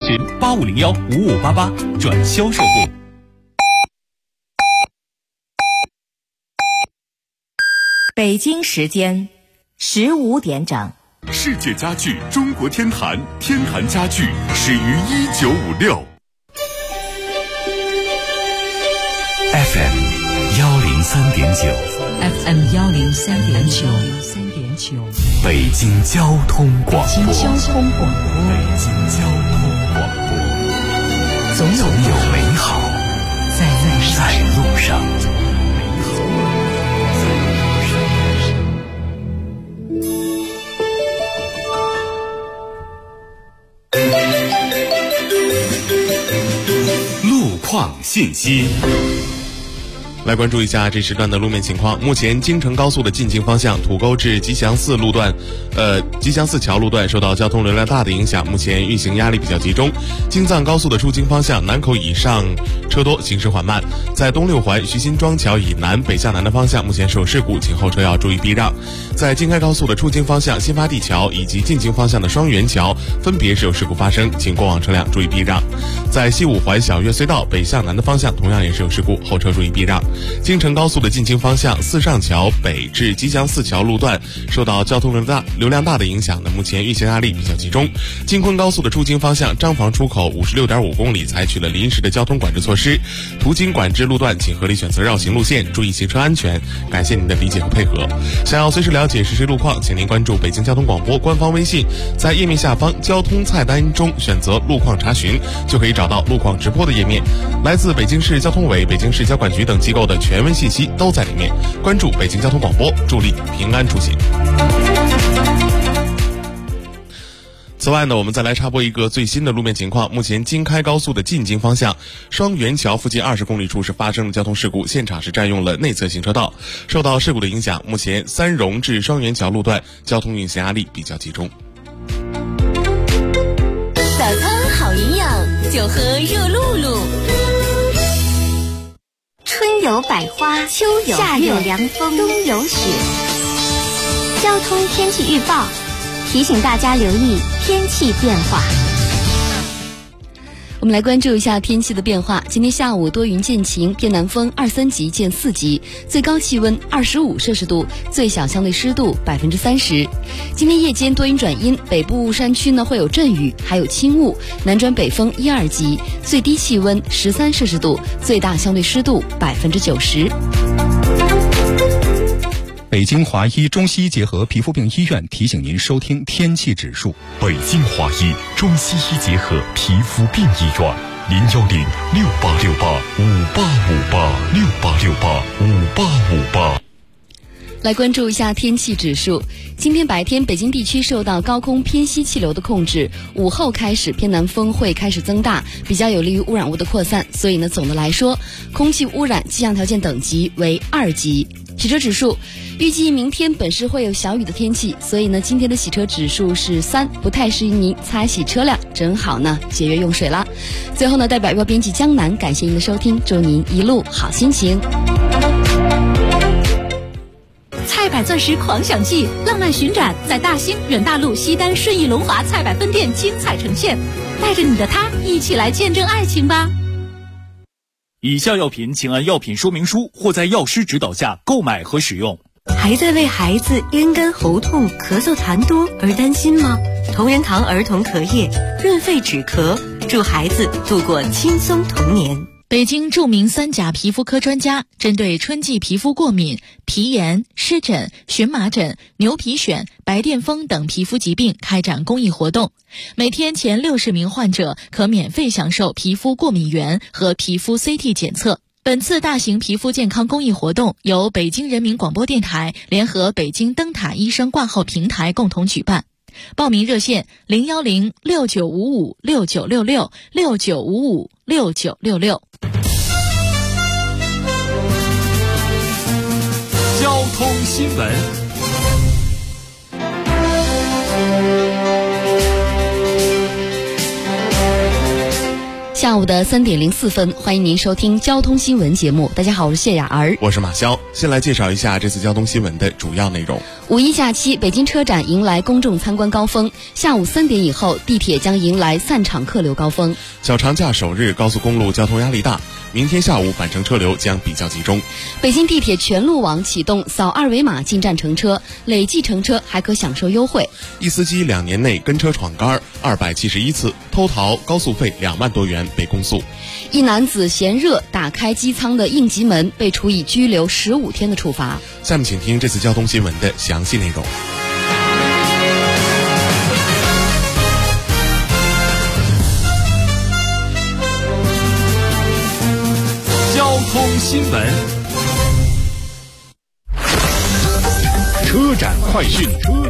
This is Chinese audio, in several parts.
群85015588转销售部。 北京时间15点整。 世界家具中国天坛，天坛家具始于1956。FM 103.9 FM 103.9， 北京交通广播。 北京交通广播，总有美好在路上。 路况信息。 来关注一下这时段的路面情况。目前京承高速的进京方向土沟至吉祥寺路段，吉祥寺桥路段受到交通流量大的影响，目前运行压力比较集中。京藏高速的出京方向南口以上车多，行驶缓慢。在东六环徐辛庄桥以南北向南的方向，目前是有事故，请后车要注意避让。在京开高速的出京方向新发地桥以及进京方向的双元桥，分别是有事故发生，请过往车辆注意避让。在西五环小岳隧道北向南的方向，同样也是有事故，后车注意避让。京承高速的进京方向四上桥北至吉祥寺桥路段受到交通流量大的影响呢，目前运行压力比较集中。京昆高速的出京方向张房出口56.5公里采取了临时的交通管制措施，途经管制路段请合理选择绕行路线，注意行车安全。感谢您的理解和配合。想要随时了解实时路况，请您关注北京交通广播官方微信，在页面下方交通菜单中选择路况查询，就可以找到路况直播的页面。来自北京市交通委、北京市交管局等机构的全文信息都在里面。关注北京交通广播，助力平安出行。此外呢，我们再来插播一个最新的路面情况。目前京开高速的进京方向双元桥附近20公里处是发生了交通事故，现场是占用了内侧行车道。受到事故的影响，目前三荣至双元桥路段交通运行压力比较集中。 早餐好营养，就喝热露露。 春有百花，秋有夏有凉风，冬有雪。交通天气预报提醒大家留意天气变化。 我们来关注一下天气的变化。今天下午多云见晴，偏南风2-3级见4级，最高气温25摄氏度，最小相对湿度30%。今天夜间多云转阴，北部山区呢会有阵雨，还有轻雾，南转北风1-2级，最低气温13摄氏度，最大相对湿度90%。 北京华医中西医结合皮肤病医院提醒您收听天气指数。 北京华医中西医结合皮肤病医院，0106868585858，68685858。 来关注一下天气指数。今天白天北京地区受到高空偏西气流的控制，午后开始偏南风会开始增大，比较有利于污染物的扩散，所以呢总的来说空气污染气象条件等级为2级。洗车指数预计明天本市会有小雨的天气，所以呢今天的洗车指数是3，不太适宜您擦洗车辆，正好呢节约用水啦。最后呢代表预报编辑江南感谢您的收听，祝您一路好心情。 菜百钻石狂想季浪漫巡展在大兴、远大路、西单、顺义、龙华菜百分店精彩呈现，带着你的他一起来见证爱情吧。 以下药品请按药品说明书或在药师指导下购买和使用。 还在为孩子咽干喉痛、咳嗽痰多而担心吗？同仁堂儿童咳液润肺止咳，助孩子度过轻松童年。 北京著名3甲皮肤科专家针对春季皮肤过敏、皮炎、湿疹、荨麻疹、牛皮癣、白癜风等皮肤疾病开展公益活动，每天前60名患者可免费享受皮肤过敏原和皮肤 CT 检测。本次大型皮肤健康公益活动由北京人民广播电台联合北京灯塔医生挂号平台共同举办。报名热线0106955696669556966。 交通新闻。 下午的3点04分，欢迎您收听交通新闻节目。大家好，我是谢雅儿， 我是马潇。先来介绍一下这次交通新闻的主要内容。 五一假期，北京车展迎来公众参观高峰，下午3点以后，地铁将迎来散场客流高峰。 小长假首日，高速公路交通压力大，明天下午返程车流将比较集中。 北京地铁全路网启动扫2维码进站乘车，累计乘车还可享受优惠。 一司机2年内跟车闯杆271次，偷逃高速费2万多元被公诉。 一男子嫌热打开机舱的应急门，被处以拘留15天的处罚。 下面请听这次交通新闻的详细内容。 交通新闻，车展快讯。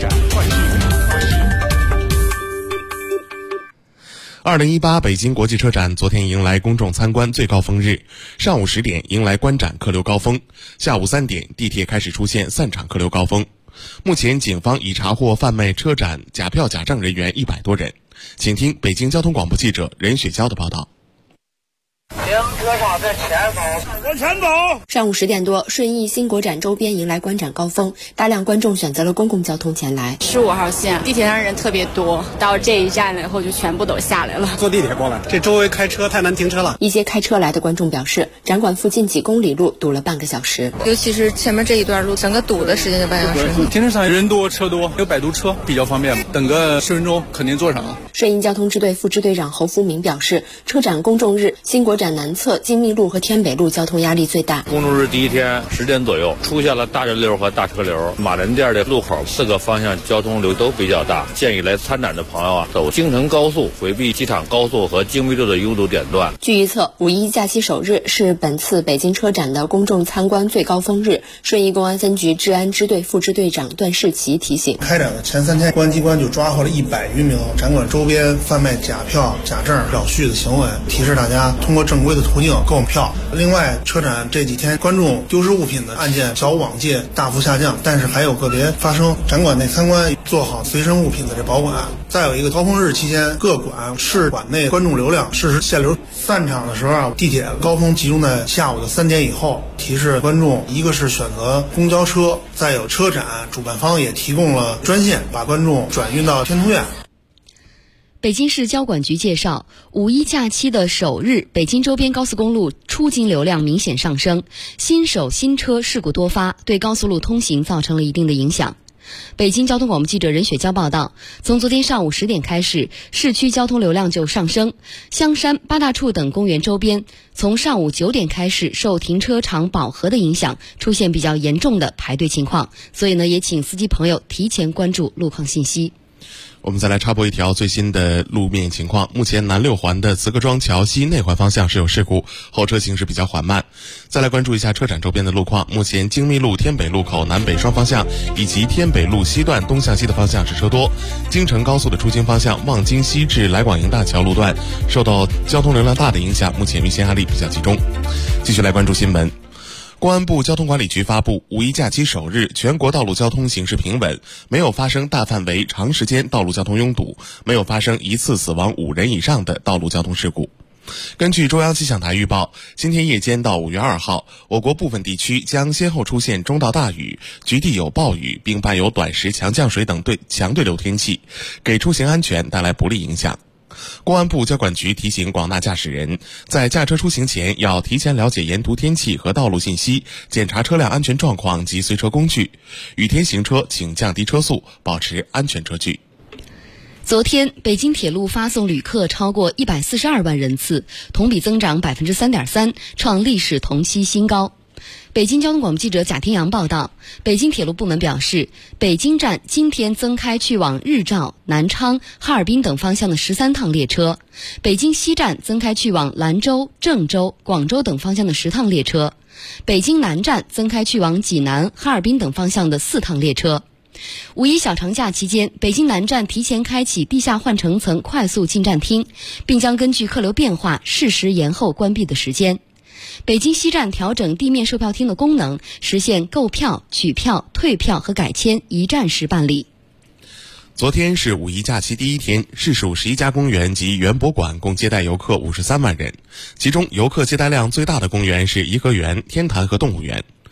2018北京国际车展昨天迎来公众参观最高峰日，上午10点迎来观展客流高峰，下午3点地铁开始出现散场客流高峰。目前警方已查获贩卖车展假票假证人员100多人。请听北京交通广播记者任雪娇的报道。 停车场在前方，往前走。 上午10点多，顺义新国展周边迎来观展高峰，大量观众选择了公共交通前来。 15号线地铁上人特别多，到这一站了以后就全部都下来了。 坐地铁过来，这周围开车太难停车了。 一些开车来的观众表示，展馆附近几公里路堵了半个小时， 尤其是前面这一段路，整个堵的时间就半小时。 停车场人多车多，有摆渡车比较方便，等个10分钟肯定坐上了。 顺义交通支队副支队长侯福明表示，车展公众日新国展南侧金密路和天北路交通压力最大。 公众日第一天10点左右出现了大人流和大车流，马人店的路口4个方向交通流都比较大，建议来参展的朋友走京承高速，回避机场高速和京密路的拥堵点段。 据预测，五一假期首日是本次北京车展的公众参观最高峰日。顺义公安分局治安支队副支队长段世奇提醒， 开展的前3天，公安机关就抓获了100余名展馆周边贩卖假票、假证、票续的行为，提示大家通过正规的途径购票。另外，车展这几天观众丢失物品的案件较往届大幅下降，但是还有个别发生。展馆内参观做好随身物品的这保管。再有一个高峰日期间，各馆市馆内观众流量适时限流。散场的时候地铁高峰集中在下午的3点以后，提示观众一个是选择公交车，再有车展主办方也提供了专线，把观众转运到天通苑。 北京市交管局介绍，五一假期的首日，北京周边高速公路出京流量明显上升，新手新车事故多发，对高速路通行造成了一定的影响。北京交通广播记者任雪娇报道，从昨天上午10点开始，市区交通流量就上升，香山、八大处等公园周边从上午9点开始，受停车场饱和的影响，出现比较严重的排队情况，所以呢，也请司机朋友提前关注路况信息。 我们再来插播一条最新的路面情况。目前南6环的慈各庄桥西内环方向是有事故，后车行驶比较缓慢。再来关注一下车展周边的路况。目前京密路天北路口南北双方向以及天北路西段东向西的方向是车多。京承高速的出京方向望京西至来广营大桥路段受到交通流量大的影响，目前运行压力比较集中。继续来关注新闻。公安部交通管理局发布，五一假期首日，全国道路交通形势平稳，没有发生大范围、长时间道路交通拥堵，没有发生一次死亡5人以上的道路交通事故。根据中央气象台预报，今天夜间到5月2号，我国部分地区将先后出现中到大雨，局地有暴雨，并伴有短时强降水等强对流天气，给出行安全带来不利影响。公安部交管局提醒广大驾驶人，在驾车出行前要提前了解沿途天气和道路信息，检查车辆安全状况及随车工具。雨天行车请降低车速，保持安全车距。 昨天，北京铁路发送旅客超过142万人次，同比增长3.3%，创历史同期新高。北京交通广播记者贾天阳报道，北京铁路部门表示，北京站今天增开去往日照、南昌、哈尔滨等方向的13趟列车，北京西站增开去往兰州、郑州、广州等方向的10趟列车，北京南站增开去往济南、哈尔滨等方向的4趟列车。五一小长假期间，北京南站提前开启地下换乘层快速进站厅，并将根据客流变化适时延后关闭的时间。北京西站调整地面售票厅的功能，实现购票、取票、退票和改签一站式办理。 昨天是五一假期第一天，市属11家公园及园博馆共接待游客53万人，其中游客接待量最大的公园是颐和园、天坛和动物园。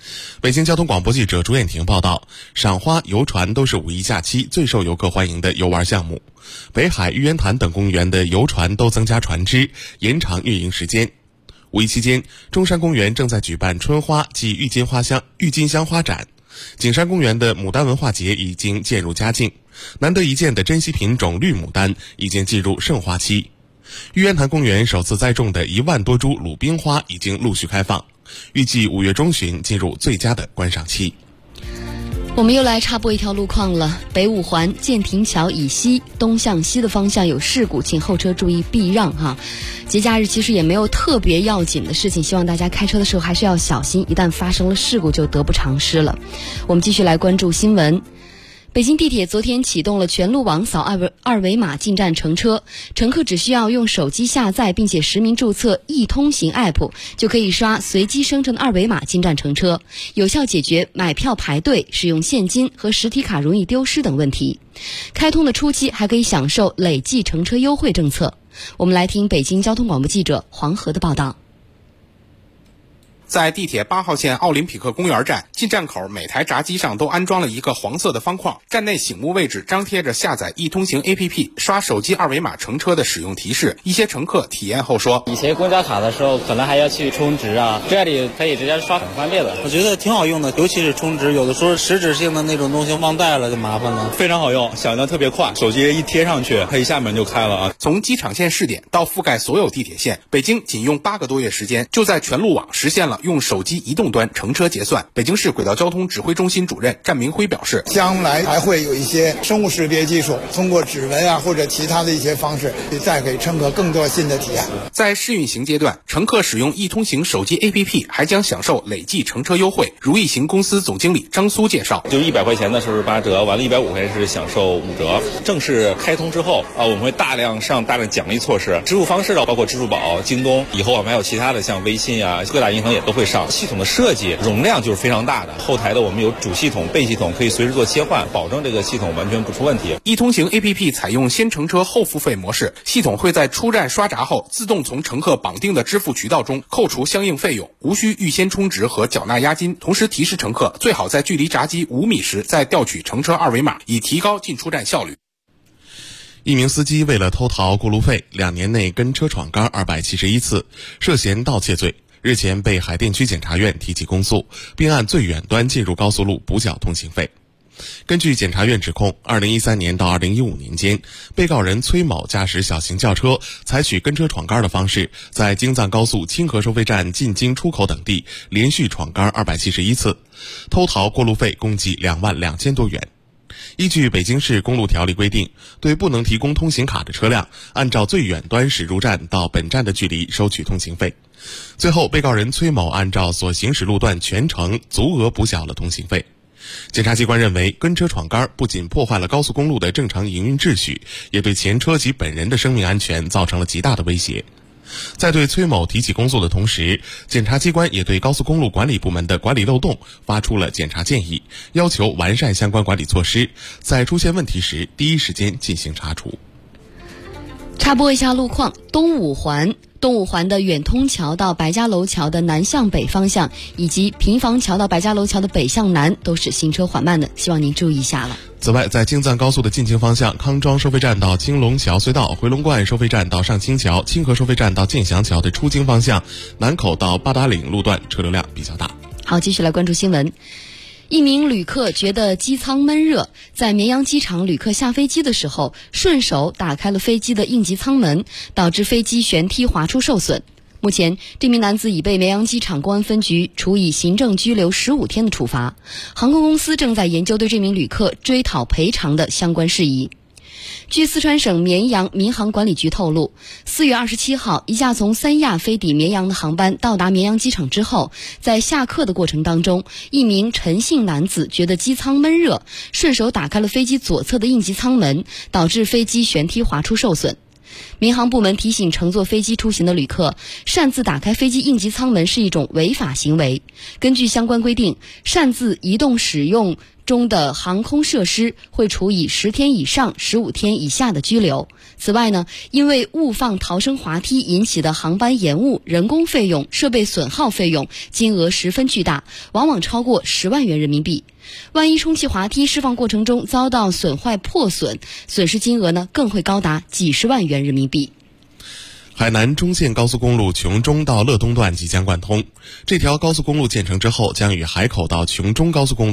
北京交通广播记者朱艳婷报道，赏花、游船都是五一假期最受游客欢迎的游玩项目。北海、玉渊潭等公园的游船都增加船只，延长运营时间。五一期间，中山公园正在举办春花暨郁金香花展，景山公园的牡丹文化节已经渐入佳境，难得一见的珍稀品种绿牡丹已经进入盛花期。玉渊潭公园首次栽种的1万多株鲁冰花已经陆续开放，预计5月中旬进入最佳的观赏期。 我们又来插播一条路况了，北五环建亭桥以西东向西的方向有事故，请后车注意避让哈。节假日其实也没有特别要紧的事情，希望大家开车的时候还是要小心，一旦发生了事故就得不偿失了。我们继续来关注新闻。北京地铁昨天启动了全路网扫二维码进站乘车，乘客只需要用手机下载并且实名注册易通行 App， 就可以刷随机生成的二维码进站乘车，有效解决买票排队、使用现金和实体卡容易丢失等问题。开通的初期还可以享受累计乘车优惠政策。我们来听北京交通广播记者黄河的报道。 在地铁8号线奥林匹克公园站进站口，每台闸机上都安装了一个黄色的方框，站内醒目位置张贴着下载易通行 APP 刷手机二维码乘车的使用提示。一些乘客体验后说， 以前公交卡的时候可能还要去充值啊，这里可以直接刷，很方便的。 我觉得挺好用的，尤其是充值，有的时候实质性的那种东西忘带了就麻烦了。 非常好用，响应特别快，手机一贴上去它一下门就开了啊。 从机场线试点到覆盖所有地铁线，北京仅用8个多月时间，就在全路网实现了用手机移动端乘车结算。北京市轨道交通指挥中心主任战明辉表示， 将来还会有一些生物识别技术，通过指纹啊或者其他的一些方式，再给乘客更多新的体验。 在试运行阶段，乘客使用易通行手机 APP 还将享受累计乘车优惠。如意行公司总经理张苏介绍， 就100块钱的时候是8折，完了150块钱是享受5折。正式开通之后我们会大量奖励措施，支付方式包括支付宝、京东，以后我们还有其他的像微信啊，各大银行也都会上。系统的设计容量就是非常大的，后台的我们有主系统、备系统，可以随时做切换，保证这个系统完全不出问题。 易通行 APP 采用先乘车后付费模式，系统会在出站刷闸后自动从乘客绑定的支付渠道中扣除相应费用，无需预先充值和缴纳押金。同时提示乘客最好在距离闸机5米时再调取乘车二维码，以提高进出站效率。 一名司机为了偷逃过路费，2年内跟车闯杆271次，涉嫌盗窃罪。日前被海淀区检察院提起公诉，并按最远端进入高速路补缴通行费。根据检察院指控，2013年到2015年间，被告人崔某驾驶小型轿车，采取跟车闯杆的方式，在京藏高速清河收费站进京出口等地连续闯杆271次，偷逃过路费共计2万2000多元。依据北京市公路条例规定，对不能提供通行卡的车辆，按照最远端驶入站到本站的距离收取通行费。最后，被告人崔某按照所行驶路段全程足额补缴了通行费。检察机关认为，跟车闯杆不仅破坏了高速公路的正常营运秩序，也对前车及本人的生命安全造成了极大的威胁。在对崔某提起公诉的同时，检察机关也对高速公路管理部门的管理漏洞发出了检查建议，要求完善相关管理措施，在出现问题时第一时间进行查处。 插播一下路况，东五环的远通桥到白家楼桥的南向北方向，以及平房桥到白家楼桥的北向南都是行车缓慢的，希望您注意一下了。 此外，在京藏高速的进京方向，康庄收费站到青龙桥隧道、回龙观收费站到上清桥、清河收费站到建祥桥的出京方向，南口到八达岭路段车流量比较大。 好，继续来关注新闻。一名旅客觉得机舱闷热，在绵阳机场旅客下飞机的时候，顺手打开了飞机的应急舱门，导致飞机舷梯滑出受损。目前，这名男子已被绵阳机场公安分局处以行政拘留15天的处罚。航空公司正在研究对这名旅客追讨赔偿的相关事宜。据四川省绵阳民航管理局透露，4月27号，一架从三亚飞抵绵阳的航班到达绵阳机场之后，在下客的过程当中，一名陈姓男子觉得机舱闷热，顺手打开了飞机左侧的应急舱门，导致飞机舷梯滑出受损。 民航部门提醒乘坐飞机出行的旅客，擅自打开飞机应急舱门是一种违法行为。根据相关规定，擅自移动使用中的航空设施会处以10天以上15天以下的拘留。此外呢，因为误放逃生滑梯引起的航班延误、人工费用、设备损耗费用金额十分巨大，往往超过10万元人民币。万一充气滑梯释放过程中遭到损坏破损，损失金额呢更会高达几十万元人民币。 海南中线高速公路琼中到乐东段即将贯通，这条高速公路建成之后，将与海口到琼中高速公路